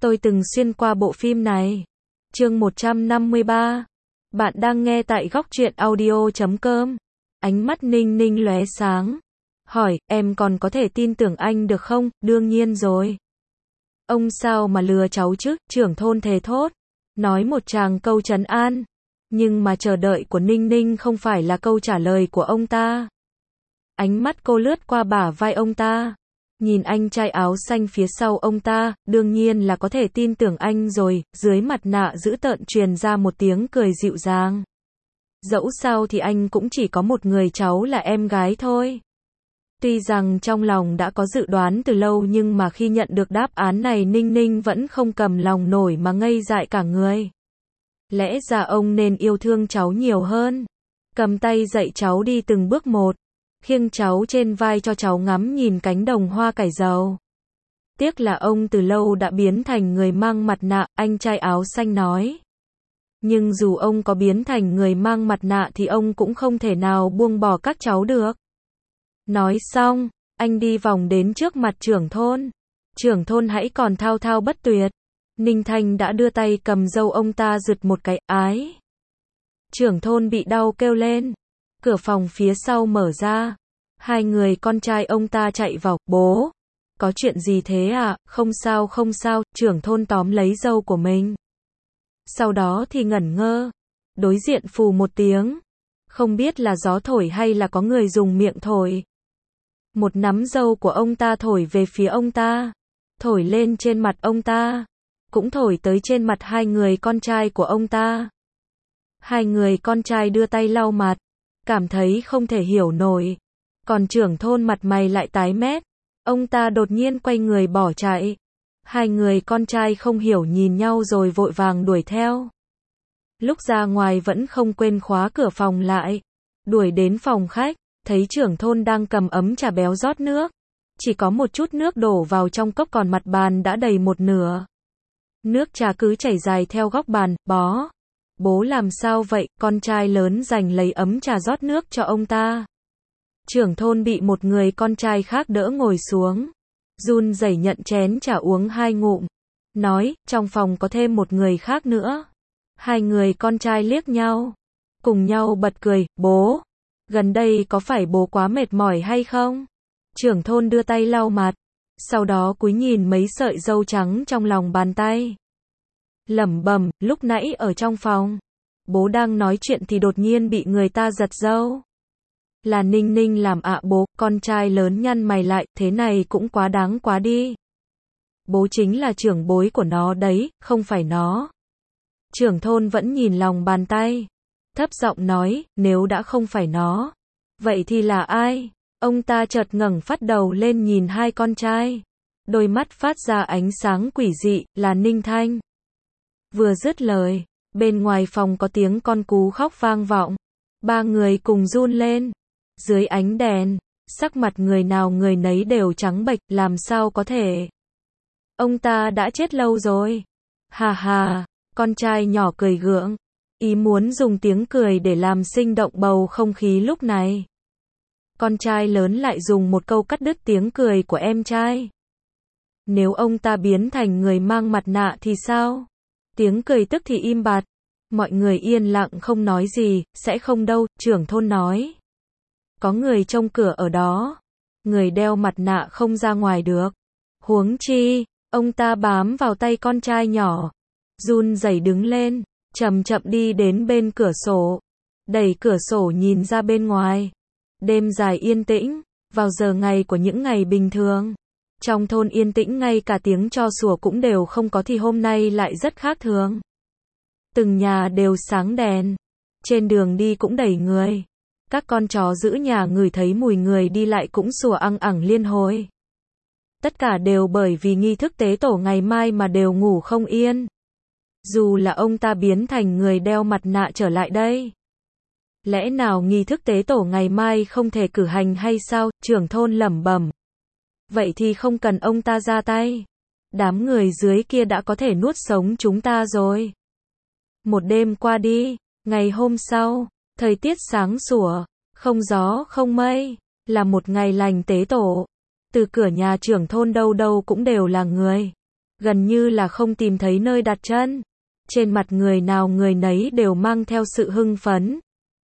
Tôi từng xuyên qua bộ phim này. Chương 153. Bạn đang nghe tại góc truyện audio.com. Ánh mắt Ninh Ninh lóe sáng. Hỏi, em còn có thể tin tưởng anh được không? Đương nhiên rồi. Ông sao mà lừa cháu chứ? Trưởng thôn thề thốt. Nói một tràng câu trấn an. Nhưng mà chờ đợi của Ninh Ninh không phải là câu trả lời của ông ta. Ánh mắt cô lướt qua bả vai ông ta. Nhìn anh trai áo xanh phía sau ông ta, đương nhiên là có thể tin tưởng anh rồi, dưới mặt nạ dữ tợn truyền ra một tiếng cười dịu dàng. Dẫu sao thì anh cũng chỉ có một người cháu là em gái thôi. Tuy rằng trong lòng đã có dự đoán từ lâu nhưng mà khi nhận được đáp án này Ninh Ninh vẫn không cầm lòng nổi mà ngây dại cả người. Lẽ ra ông nên yêu thương cháu nhiều hơn. Cầm tay dạy cháu đi từng bước một. Khiêng cháu trên vai cho cháu ngắm nhìn cánh đồng hoa cải dầu. Tiếc là ông từ lâu đã biến thành người mang mặt nạ, anh trai áo xanh nói. Nhưng dù ông có biến thành người mang mặt nạ thì ông cũng không thể nào buông bỏ các cháu được. Nói xong, anh đi vòng đến trước mặt trưởng thôn. Trưởng thôn hãy còn thao thao bất tuyệt. Ninh Thanh đã đưa tay cầm râu ông ta giật một cái, ái. Trưởng thôn bị đau kêu lên. Cửa phòng phía sau mở ra. Hai người con trai ông ta chạy vào, bố. Có chuyện gì thế à? Không sao không sao, trưởng thôn tóm lấy râu của mình. Sau đó thì ngẩn ngơ. Đối diện phù một tiếng. Không biết là gió thổi hay là có người dùng miệng thổi. Một nắm râu của ông ta thổi về phía ông ta. Thổi lên trên mặt ông ta. Cũng thổi tới trên mặt hai người con trai của ông ta. Hai người con trai đưa tay lau mặt. Cảm thấy không thể hiểu nổi. Còn trưởng thôn mặt mày lại tái mét. Ông ta đột nhiên quay người bỏ chạy. Hai người con trai không hiểu nhìn nhau rồi vội vàng đuổi theo. Lúc ra ngoài vẫn không quên khóa cửa phòng lại. Đuổi đến phòng khách, thấy trưởng thôn đang cầm ấm trà béo rót nước. Chỉ có một chút nước đổ vào trong cốc còn mặt bàn đã đầy một nửa. Nước trà cứ chảy dài theo góc bàn, bố làm sao vậy? Con trai lớn giành lấy ấm trà rót nước cho ông ta. Trưởng thôn bị một người con trai khác đỡ ngồi xuống. Run rẩy nhận chén trà uống hai ngụm. Nói, trong phòng có thêm một người khác nữa. Hai người con trai liếc nhau. Cùng nhau bật cười, bố. Gần đây có phải bố quá mệt mỏi hay không? Trưởng thôn đưa tay lau mặt. Sau đó cúi nhìn mấy sợi râu trắng trong lòng bàn tay. Lẩm bẩm, lúc nãy ở trong phòng. Bố đang nói chuyện thì đột nhiên bị người ta giật râu. Là Ninh Ninh làm ạ bố, con trai lớn nhăn mày lại, thế này cũng quá đáng quá đi. Bố chính là trưởng bối của nó đấy, không phải nó. Trưởng thôn vẫn nhìn lòng bàn tay. Thấp giọng nói, nếu đã không phải nó. Vậy thì là ai? Ông ta chợt ngẩng phát đầu lên nhìn hai con trai. Đôi mắt phát ra ánh sáng quỷ dị, là Ninh Thanh. Vừa dứt lời, bên ngoài phòng có tiếng con cú khóc vang vọng. Ba người cùng run lên. Dưới ánh đèn, sắc mặt người nào người nấy đều trắng bệch, làm sao có thể. Ông ta đã chết lâu rồi. Hà hà, con trai nhỏ cười gượng. Ý muốn dùng tiếng cười để làm sinh động bầu không khí lúc này. Con trai lớn lại dùng một câu cắt đứt tiếng cười của em trai. Nếu ông ta biến thành người mang mặt nạ thì sao? Tiếng cười tức thì im bặt. Mọi người yên lặng không nói gì, sẽ không đâu, trưởng thôn nói. Có người trông cửa ở đó. Người đeo mặt nạ không ra ngoài được. Huống chi, ông ta bám vào tay con trai nhỏ. Run rẩy đứng lên, chậm chậm đi đến bên cửa sổ. Đẩy cửa sổ nhìn ra bên ngoài. Đêm dài yên tĩnh, vào giờ ngày của những ngày bình thường. Trong thôn yên tĩnh ngay cả tiếng tro sủa cũng đều không có thì hôm nay lại rất khác thường. Từng nhà đều sáng đèn. Trên đường đi cũng đầy người. Các con chó giữ nhà ngửi thấy mùi người đi lại cũng sủa ăng ẳng liên hồi. Tất cả đều bởi vì nghi thức tế tổ ngày mai mà đều ngủ không yên. Dù là ông ta biến thành người đeo mặt nạ trở lại đây. Lẽ nào nghi thức tế tổ ngày mai không thể cử hành hay sao? Trưởng thôn lẩm bẩm. Vậy thì không cần ông ta ra tay. Đám người dưới kia đã có thể nuốt sống chúng ta rồi. Một đêm qua đi, ngày hôm sau, thời tiết sáng sủa, không gió không mây, là một ngày lành tế tổ. Từ cửa nhà trưởng thôn đâu đâu cũng đều là người. gần như là không tìm thấy nơi đặt chân. Trên mặt người nào người nấy đều mang theo sự hưng phấn.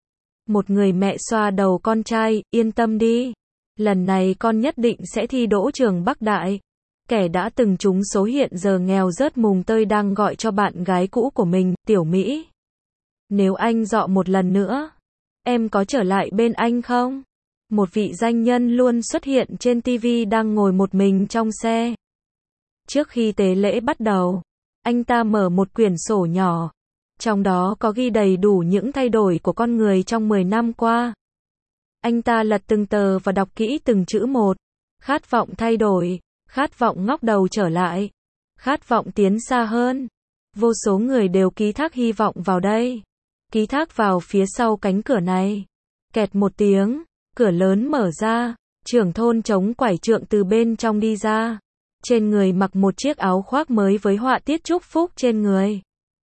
Một người mẹ xoa đầu con trai, yên tâm đi. Lần này con nhất định sẽ thi đỗ trường Bắc Đại. Kẻ đã từng trúng số hiện giờ nghèo rớt mùng tơi đang gọi cho bạn gái cũ của mình, Tiểu Mỹ. Nếu anh dọ một lần nữa, em có trở lại bên anh không? Một vị danh nhân luôn xuất hiện trên TV đang ngồi một mình trong xe. Trước khi tế lễ bắt đầu, anh ta mở một quyển sổ nhỏ. Trong đó có ghi đầy đủ những thay đổi của con người trong 10 năm qua. Anh ta lật từng tờ và đọc kỹ từng chữ một. Khát vọng thay đổi, khát vọng ngóc đầu trở lại, khát vọng tiến xa hơn. Vô số người đều ký thác hy vọng vào đây. Ký thác vào phía sau cánh cửa này. Kẹt một tiếng, cửa lớn mở ra, trưởng thôn chống quải trượng từ bên trong đi ra. Trên người mặc một chiếc áo khoác mới với họa tiết chúc phúc trên người.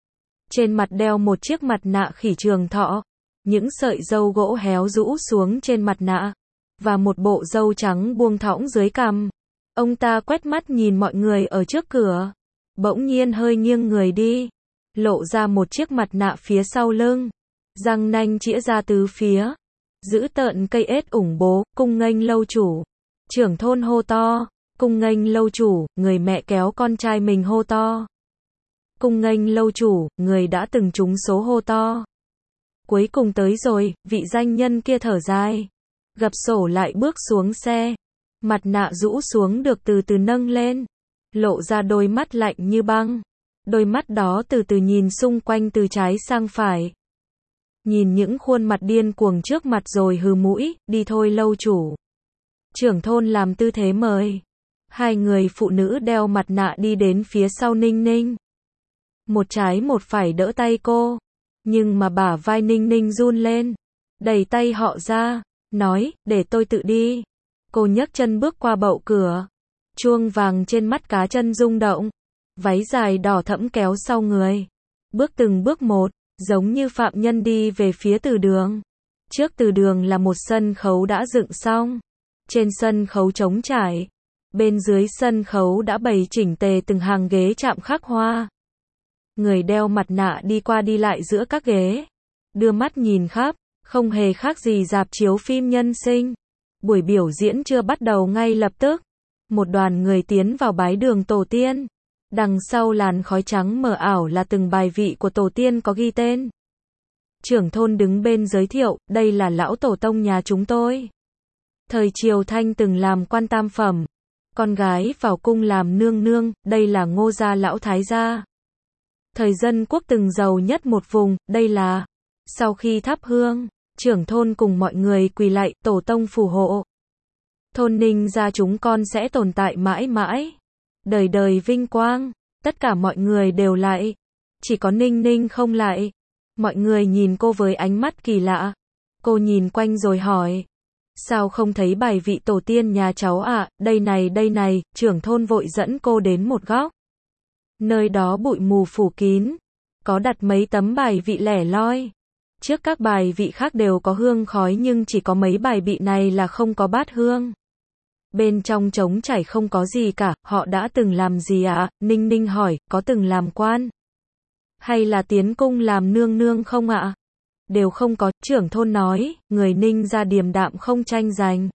Trên mặt đeo một chiếc mặt nạ khỉ trường thọ. Những sợi râu gỗ héo rũ xuống trên mặt nạ. Và một bộ râu trắng buông thõng dưới cằm. Ông ta quét mắt nhìn mọi người ở trước cửa. Bỗng nhiên hơi nghiêng người đi. Lộ ra một chiếc mặt nạ phía sau lưng. Răng nanh chĩa ra tứ phía. Giữ tợn cây ết ủng bố, cung nghênh lâu chủ. Trưởng thôn hô to. Cung nghênh lâu chủ, người mẹ kéo con trai mình hô to. Cung nghênh lâu chủ, người đã từng trúng số hô to. Cuối cùng tới rồi, vị danh nhân kia thở dài. Gập sổ lại bước xuống xe. Mặt nạ rũ xuống được từ từ nâng lên. Lộ ra đôi mắt lạnh như băng. Đôi mắt đó từ từ nhìn xung quanh từ trái sang phải. Nhìn những khuôn mặt điên cuồng trước mặt rồi hừ mũi, đi thôi lâu chủ. Trưởng thôn làm tư thế mời. Hai người phụ nữ đeo mặt nạ đi đến phía sau Ninh Ninh. Một trái một phải đỡ tay cô. Nhưng mà bả vai Ninh Ninh run lên. Đẩy tay họ ra. Nói, để tôi tự đi. Cô nhấc chân bước qua bậu cửa. Chuông vàng trên mắt cá chân rung động. Váy dài đỏ thẫm kéo sau người. Bước từng bước một, giống như phạm nhân đi về phía từ đường. Trước từ đường là một sân khấu đã dựng xong. Trên sân khấu trống trải. Bên dưới sân khấu đã bày chỉnh tề từng hàng ghế chạm khắc hoa. Người đeo mặt nạ đi qua đi lại giữa các ghế. Đưa mắt nhìn khắp, không hề khác gì rạp chiếu phim nhân sinh. Buổi biểu diễn chưa bắt đầu ngay lập tức. Một đoàn người tiến vào bái đường tổ tiên. Đằng sau làn khói trắng mờ ảo là từng bài vị của tổ tiên có ghi tên. Trưởng thôn đứng bên giới thiệu, đây là lão tổ tông nhà chúng tôi. Thời Triều Thanh từng làm quan tam phẩm. Con gái vào cung làm nương nương, đây là Ngô gia lão thái gia. Thời Dân Quốc từng giàu nhất một vùng, đây là. Sau khi thắp hương, trưởng thôn cùng mọi người quỳ lạy, tổ tông phù hộ. Thôn Ninh gia chúng con sẽ tồn tại mãi mãi. Đời đời vinh quang. Tất cả mọi người đều lạy. Chỉ có Ninh Ninh không lạy. Mọi người nhìn cô với ánh mắt kỳ lạ. Cô nhìn quanh rồi hỏi. Sao không thấy bài vị tổ tiên nhà cháu ạ? Đây này, trưởng thôn vội dẫn cô đến một góc. Nơi đó bụi mù phủ kín. Có đặt mấy tấm bài vị lẻ loi. Trước các bài vị khác đều có hương khói nhưng chỉ có mấy bài vị này là không có bát hương. Bên trong trống trải không có gì cả, họ đã từng làm gì ạ? Ninh Ninh hỏi, có từng làm quan? Hay là tiến cung làm nương nương không ạ? Đều không có, trưởng thôn nói, người Ninh gia điềm đạm không tranh giành.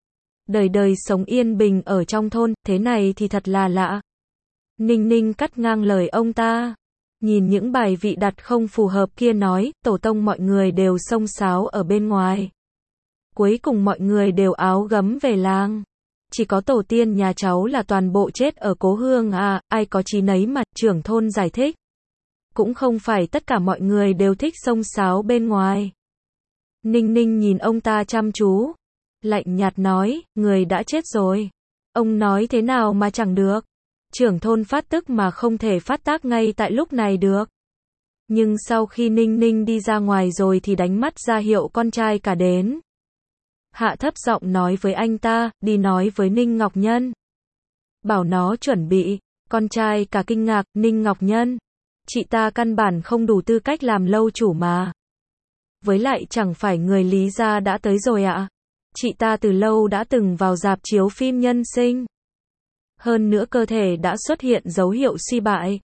Đời đời sống yên bình ở trong thôn, thế này thì thật là lạ. Ninh Ninh cắt ngang lời ông ta. Nhìn những bài vị đặt không phù hợp kia nói, tổ tông mọi người đều xông xáo ở bên ngoài. Cuối cùng mọi người đều áo gấm về làng. Chỉ có tổ tiên nhà cháu là toàn bộ chết ở cố hương à, ai có chí nấy mà, trưởng thôn giải thích. Cũng không phải tất cả mọi người đều thích xông xáo bên ngoài. Ninh Ninh nhìn ông ta chăm chú. Lạnh nhạt nói, người đã chết rồi. Ông nói thế nào mà chẳng được. Trưởng thôn phát tức mà không thể phát tác ngay tại lúc này được. Nhưng sau khi Ninh Ninh đi ra ngoài rồi thì đánh mắt ra hiệu con trai cả đến. Hạ thấp giọng nói với anh ta, đi nói với Ninh Ngọc Nhân. Bảo nó chuẩn bị, con trai cả kinh ngạc, Ninh Ngọc Nhân. Chị ta căn bản không đủ tư cách làm lâu chủ mà. Với lại chẳng phải người Lý gia đã tới rồi ạ. Chị ta từ lâu đã từng vào rạp chiếu phim nhân sinh. Hơn nữa cơ thể đã xuất hiện dấu hiệu suy bại.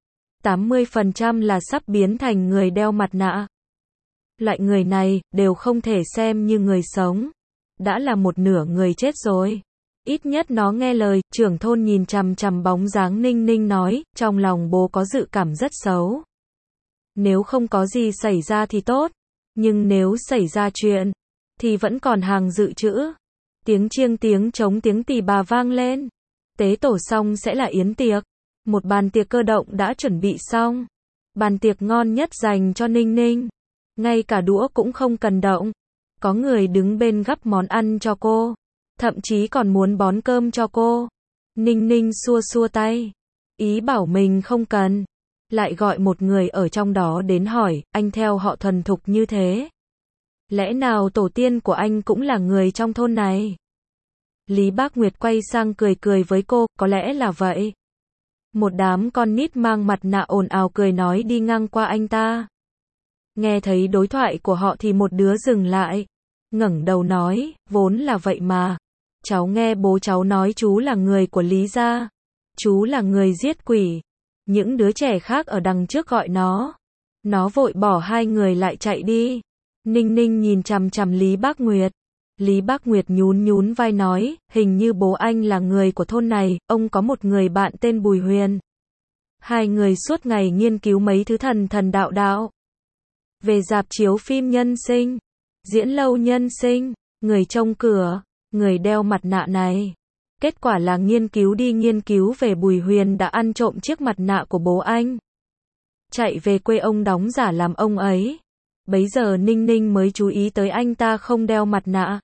80% là sắp biến thành người đeo mặt nạ. Loại người này, đều không thể xem như người sống. Đã là một nửa người chết rồi. Ít nhất nó nghe lời, trưởng thôn nhìn chằm chằm bóng dáng Ninh Ninh nói, trong lòng bố có dự cảm rất xấu. Nếu không có gì xảy ra thì tốt. Nhưng nếu xảy ra chuyện, thì vẫn còn hàng dự trữ. Tiếng chiêng tiếng trống tiếng tỳ bà vang lên. Tế tổ xong sẽ là yến tiệc. Một bàn tiệc cơ động đã chuẩn bị xong. Bàn tiệc ngon nhất dành cho Ninh Ninh. Ngay cả đũa cũng không cần động. Có người đứng bên gắp món ăn cho cô. Thậm chí còn muốn bón cơm cho cô. Ninh Ninh xua xua tay. Ý bảo mình không cần. Lại gọi một người ở trong đó đến hỏi, anh theo họ thuần thục như thế. Lẽ nào tổ tiên của anh cũng là người trong thôn này? Lý Bác Nguyệt quay sang cười cười với cô, có lẽ là vậy. Một đám con nít mang mặt nạ ồn ào cười nói đi ngang qua anh ta. Nghe thấy đối thoại của họ thì một đứa dừng lại. Ngẩng đầu nói, vốn là vậy mà. Cháu nghe bố cháu nói chú là người của Lý gia. Chú là người giết quỷ. Những đứa trẻ khác ở đằng trước gọi nó. Nó vội bỏ hai người lại chạy đi. Ninh Ninh nhìn chằm chằm Lý Bác Nguyệt. Lý Bác Nguyệt nhún nhún vai nói, hình như bố anh là người của thôn này, ông có một người bạn tên Bùi Huyền. Hai người suốt ngày nghiên cứu mấy thứ thần thần đạo đạo. Về rạp chiếu phim nhân sinh, diễn lâu nhân sinh, người trông cửa, người đeo mặt nạ này. Kết quả là nghiên cứu đi nghiên cứu về Bùi Huyền đã ăn trộm chiếc mặt nạ của bố anh. Chạy về quê ông đóng giả làm ông ấy. Bấy giờ Ninh Ninh mới chú ý tới anh ta không đeo mặt nạ.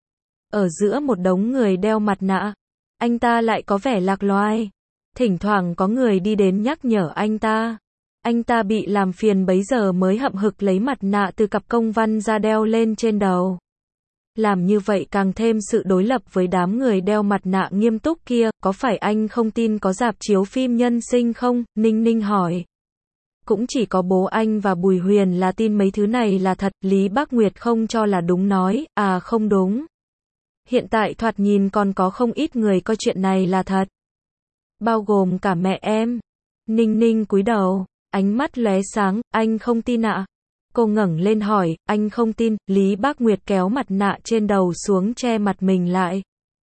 Ở giữa một đống người đeo mặt nạ, anh ta lại có vẻ lạc loài. Thỉnh thoảng có người đi đến nhắc nhở anh ta. Anh ta bị làm phiền bấy giờ mới hậm hực lấy mặt nạ từ cặp công văn ra đeo lên trên đầu. Làm như vậy càng thêm sự đối lập với đám người đeo mặt nạ nghiêm túc kia, có phải anh không tin có rạp chiếu phim nhân sinh không? Ninh Ninh hỏi. Cũng chỉ có bố anh và Bùi Huyền là tin mấy thứ này là thật, Lý Bác Nguyệt không cho là đúng nói, à không đúng. Hiện tại thoạt nhìn còn có không ít người coi chuyện này là thật. Bao gồm cả mẹ em. Ninh Ninh cúi đầu, ánh mắt lóe sáng, anh không tin ạ? Cô ngẩng lên hỏi, anh không tin, Lý Bác Nguyệt kéo mặt nạ trên đầu xuống che mặt mình lại.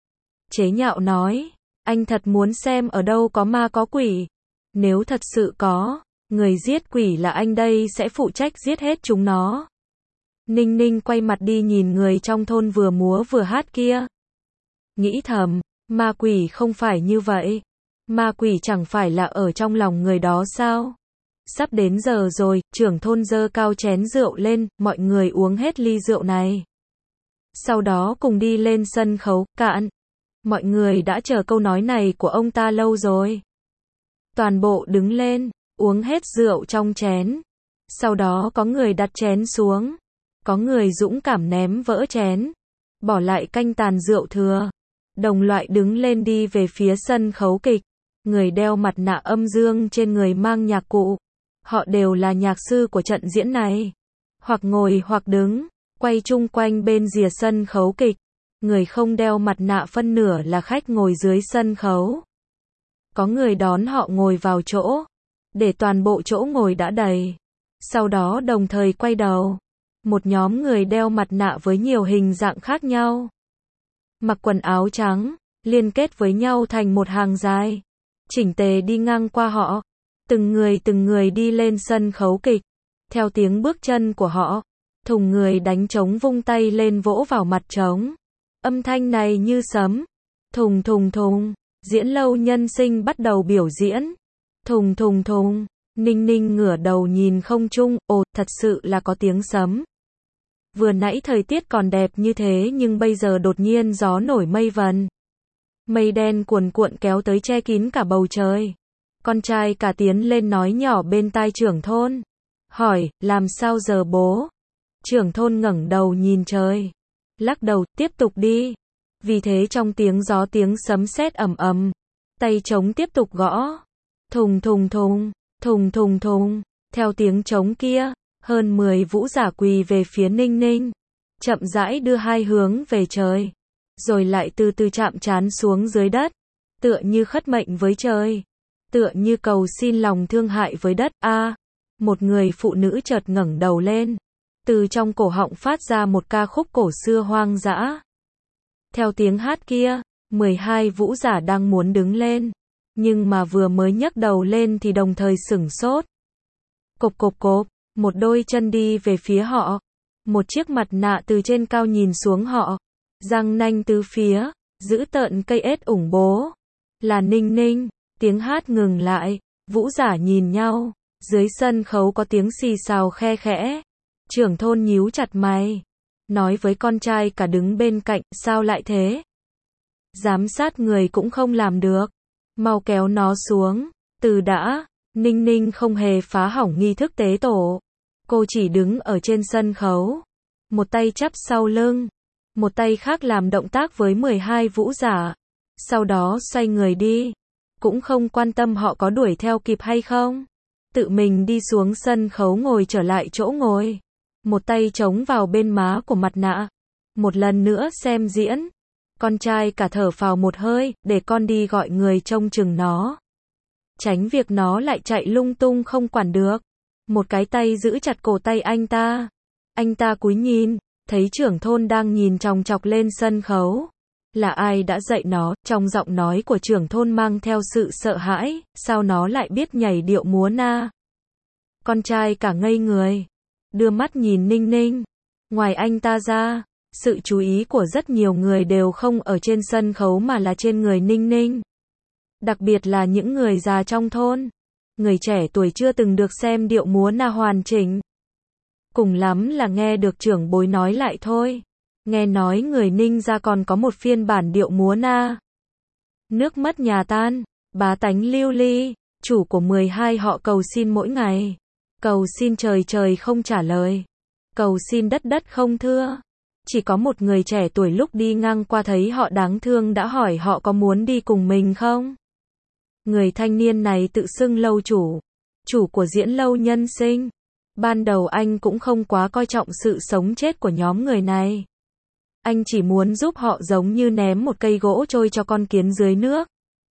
Chế nhạo nói, anh thật muốn xem ở đâu có ma có quỷ. Nếu thật sự có, người giết quỷ là anh đây sẽ phụ trách giết hết chúng nó. Ninh Ninh quay mặt đi nhìn người trong thôn vừa múa vừa hát kia. Nghĩ thầm, ma quỷ không phải như vậy. Ma quỷ chẳng phải là ở trong lòng người đó sao? Sắp đến giờ rồi, trưởng thôn giơ cao chén rượu lên, mọi người uống hết ly rượu này. Sau đó cùng đi lên sân khấu, cạn. Mọi người đã chờ câu nói này của ông ta lâu rồi. Toàn bộ đứng lên, uống hết rượu trong chén. Sau đó có người đặt chén xuống. Có người dũng cảm ném vỡ chén. Bỏ lại canh tàn rượu thừa. Đồng loại đứng lên đi về phía sân khấu kịch. Người đeo mặt nạ âm dương trên người mang nhạc cụ. Họ đều là nhạc sư của trận diễn này. Hoặc ngồi hoặc đứng, quay chung quanh bên rìa sân khấu kịch. Người không đeo mặt nạ phân nửa là khách ngồi dưới sân khấu. Có người đón họ ngồi vào chỗ. Để toàn bộ chỗ ngồi đã đầy. Sau đó đồng thời quay đầu. Một nhóm người đeo mặt nạ với nhiều hình dạng khác nhau. Mặc quần áo trắng, liên kết với nhau thành một hàng dài. Chỉnh tề đi ngang qua họ. Từng người đi lên sân khấu kịch. Theo tiếng bước chân của họ, thùng người đánh trống vung tay lên vỗ vào mặt trống. Âm thanh này như sấm. Thùng thùng thùng. Diễn lâu nhân sinh bắt đầu biểu diễn. Thùng thùng thùng. Ninh Ninh ngửa đầu nhìn không trung, ồ, thật sự là có tiếng sấm. Vừa nãy thời tiết còn đẹp như thế nhưng bây giờ đột nhiên gió nổi mây vần. Mây đen cuồn cuộn kéo tới che kín cả bầu trời. Con trai cả tiến lên nói nhỏ bên tai trưởng thôn. Hỏi, làm sao giờ bố? Trưởng thôn ngẩng đầu nhìn trời. Lắc đầu, tiếp tục đi. Vì thế trong tiếng gió tiếng sấm sét ầm ầm. Tay trống tiếp tục gõ. Thùng thùng thùng, thùng thùng thùng. Theo tiếng trống kia, hơn 10 vũ giả quỳ về phía Ninh Ninh. Chậm rãi đưa hai hướng về trời. Rồi lại từ từ chạm trán xuống dưới đất. tựa như khất mệnh với trời, tựa như cầu xin lòng thương hại với đất. Một người phụ nữ chợt ngẩng đầu lên, từ trong cổ họng phát ra một ca khúc cổ xưa hoang dã. Theo tiếng hát kia, 12 vũ giả đang muốn đứng lên, nhưng mà vừa mới nhấc đầu lên thì đồng thời sửng sốt. Cộp cộp cộp, một đôi chân đi về phía họ, một chiếc mặt nạ từ trên cao nhìn xuống họ, răng nanh tứ phía, giữ tợn cây ết ủng bố. Là Ninh Ninh. Tiếng hát ngừng lại, vũ giả nhìn nhau, dưới sân khấu có tiếng xì xào khe khẽ. Trưởng thôn nhíu chặt mày, nói với con trai cả đứng bên cạnh, sao lại thế? Giám sát người cũng không làm được, mau kéo nó xuống. Từ đã, Ninh Ninh không hề phá hỏng nghi thức tế tổ. Cô chỉ đứng ở trên sân khấu, một tay chắp sau lưng, một tay khác làm động tác với 12 vũ giả. Sau đó xoay người đi, cũng không quan tâm họ có đuổi theo kịp hay không. Tự mình đi xuống sân khấu ngồi trở lại chỗ ngồi, một tay chống vào bên má của mặt nạ. Một lần nữa xem diễn. Con trai cả thở phào một hơi, để con đi gọi người trông chừng nó. Tránh việc nó lại chạy lung tung không quản được. Một cái tay giữ chặt cổ tay anh ta. Anh ta cúi nhìn, thấy trưởng thôn đang nhìn chòng chọc lên sân khấu. Là ai đã dạy nó? Trong giọng nói của trưởng thôn mang theo sự sợ hãi, sao nó lại biết nhảy điệu múa na? Con trai cả ngây người, đưa mắt nhìn Ninh Ninh. Ngoài anh ta ra, sự chú ý của rất nhiều người đều không ở trên sân khấu mà là trên người Ninh Ninh. Đặc biệt là những người già trong thôn, người trẻ tuổi chưa từng được xem điệu múa na hoàn chỉnh. Cùng lắm là nghe được trưởng bối nói lại thôi. Nghe nói người Ninh gia còn có một phiên bản điệu múa na. Nước mất nhà tan, bá tánh lưu ly, chủ của 12 họ cầu xin mỗi ngày. Cầu xin trời trời không trả lời. Cầu xin đất đất không thưa. Chỉ có một người trẻ tuổi lúc đi ngang qua thấy họ đáng thương đã hỏi họ có muốn đi cùng mình không. Người thanh niên này tự xưng lâu chủ, chủ của diễn lâu nhân sinh. Ban đầu anh cũng không quá coi trọng sự sống chết của nhóm người này. Anh chỉ muốn giúp họ giống như ném một cây gỗ trôi cho con kiến dưới nước.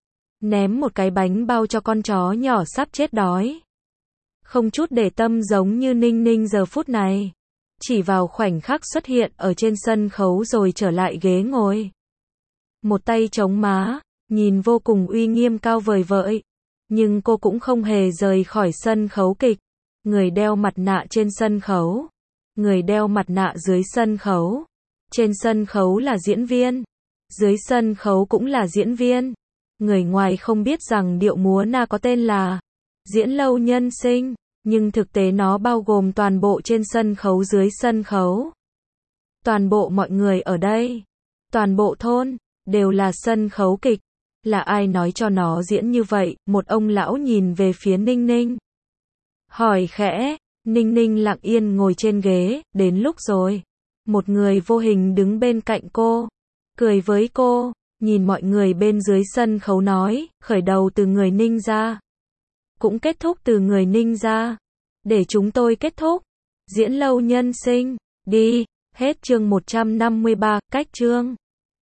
Ném một cái bánh bao cho con chó nhỏ sắp chết đói. Không chút để tâm giống như Ninh Ninh giờ phút này. Chỉ vào khoảnh khắc xuất hiện ở trên sân khấu rồi trở lại ghế ngồi. Một tay chống má, nhìn vô cùng uy nghiêm cao vời vợi. Nhưng cô cũng không hề rời khỏi sân khấu kịch. Người đeo mặt nạ trên sân khấu. Người đeo mặt nạ dưới sân khấu. Trên sân khấu là diễn viên. Dưới sân khấu cũng là diễn viên. Người ngoài không biết rằng điệu múa na có tên là diễn lâu nhân sinh. Nhưng thực tế nó bao gồm toàn bộ trên sân khấu dưới sân khấu. Toàn bộ mọi người ở đây. Toàn bộ thôn. Đều là sân khấu kịch. Là ai nói cho nó diễn như vậy? Một ông lão nhìn về phía Ninh Ninh. Hỏi khẽ. Ninh Ninh lặng yên ngồi trên ghế. Đến lúc rồi. Một người vô hình đứng bên cạnh cô. Cười với cô. Nhìn mọi người bên dưới sân khấu nói. Khởi đầu từ người Ninh ra. Cũng kết thúc từ người Ninh ra. Để chúng tôi kết thúc. Diễn lâu nhân sinh. Đi. Hết chương 153. Cách chương.